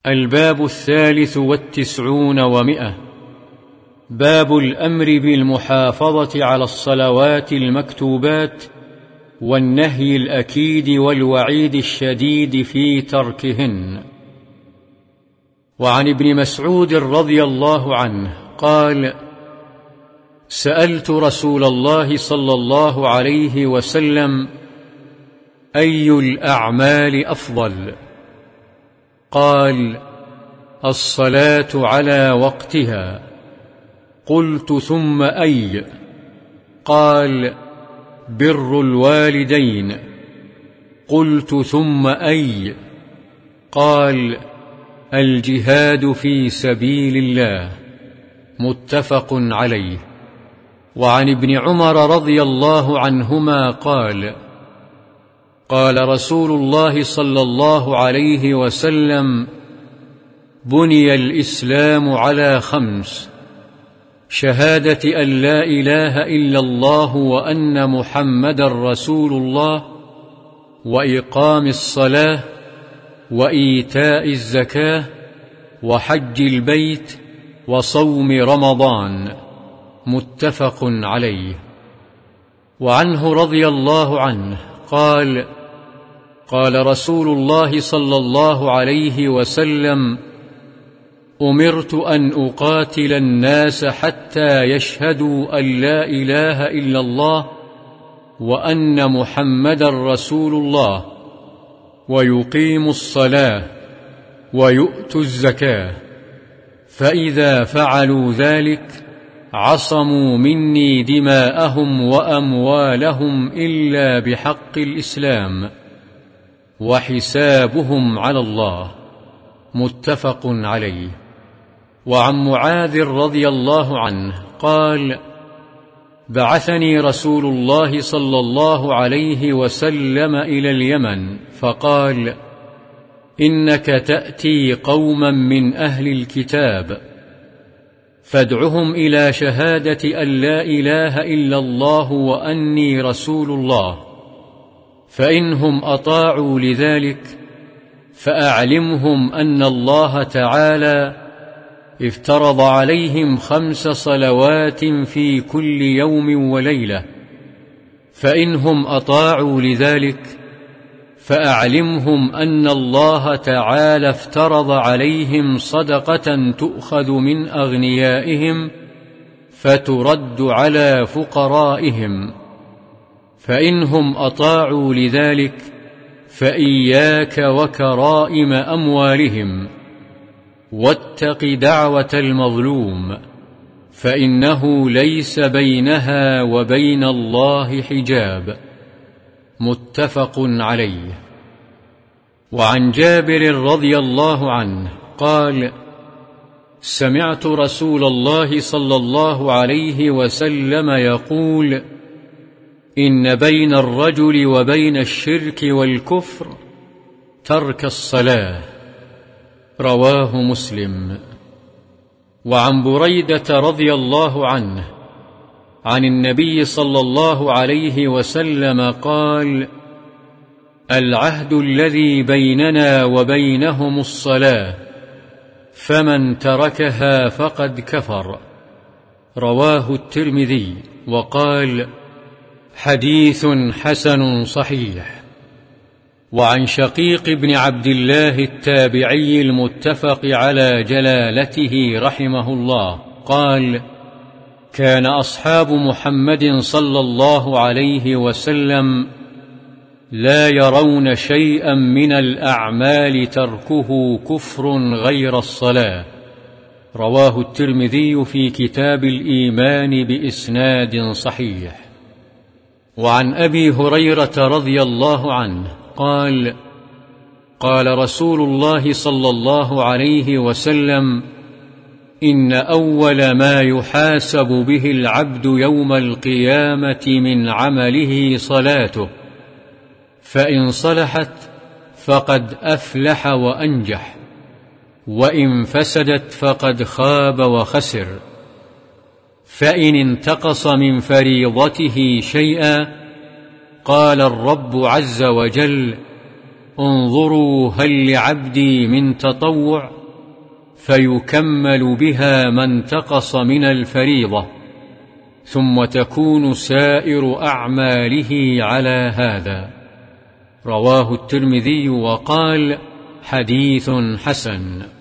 الباب 93 و100. باب الأمر بالمحافظة على الصلوات المكتوبات والنهي الأكيد والوعيد الشديد في تركهن. وعن ابن مسعود رضي الله عنه قال: سألت رسول الله صلى الله عليه وسلم: أي الأعمال أفضل؟ قال: الصلاة على وقتها. قلت: ثم أي؟ قال: بر الوالدين. قلت: ثم أي؟ قال: الجهاد في سبيل الله. متفق عليه. وعن ابن عمر رضي الله عنهما قال: قال رسول الله صلى الله عليه وسلم: بني الإسلام على 5: شهادة أن لا إله إلا الله وأن محمدا رسول الله، وإقام الصلاة، وإيتاء الزكاة، وحج البيت، وصوم رمضان. متفق عليه. وعنه رضي الله عنه قال: قال رسول الله صلى الله عليه وسلم: أمرت أن أقاتل الناس حتى يشهدوا أن لا إله إلا الله وأن محمدا رسول الله، ويقيموا الصلاة، ويؤتوا الزكاة، فإذا فعلوا ذلك عصموا مني دماءهم وأموالهم إلا بحق الإسلام، وحسابهم على الله. متفق عليه. وعن معاذ رضي الله عنه قال: بعثني رسول الله صلى الله عليه وسلم إلى اليمن فقال: إنك تأتي قوما من أهل الكتاب، فادعهم إلى شهادة أن لا إله إلا الله وأني رسول الله، فإنهم أطاعوا لذلك فأعلمهم أن الله تعالى افترض عليهم 5 صلوات في كل يوم وليلة، فإنهم أطاعوا لذلك فأعلمهم أن الله تعالى افترض عليهم صدقة تؤخذ من أغنيائهم فترد على فقرائهم، فإنهم أطاعوا لذلك فإياك وكرائم أموالهم، واتق دعوة المظلوم، فإنه ليس بينها وبين الله حجاب. متفق عليه. وعن جابر رضي الله عنه قال: سمعت رسول الله صلى الله عليه وسلم يقول: إن بين الرجل وبين الشرك والكفر ترك الصلاة. رواه مسلم. وعن بريدة رضي الله عنه عن النبي صلى الله عليه وسلم قال: العهد الذي بيننا وبينهم الصلاة، فمن تركها فقد كفر. رواه الترمذي وقال: حديث حسن صحيح. وعن شقيق بن عبد الله التابعي المتفق على جلالته رحمه الله قال: كان أصحاب محمد صلى الله عليه وسلم لا يرون شيئا من الأعمال تركه كفر غير الصلاة. رواه الترمذي في كتاب الإيمان بإسناد صحيح. وعن أبي هريرة رضي الله عنه قال: قال رسول الله صلى الله عليه وسلم: إن أول ما يحاسب به العبد يوم القيامة من عمله صلاته، فإن صلحت فقد أفلح وأنجح، وإن فسدت فقد خاب وخسر. فإن انتقص من فريضته شيئا قال الرب عز وجل: انظروا هل لعبدي من تطوع فيكمل بها ما انتقص من الفريضة، ثم تكون سائر أعماله على هذا. رواه الترمذي وقال: حديث حسن.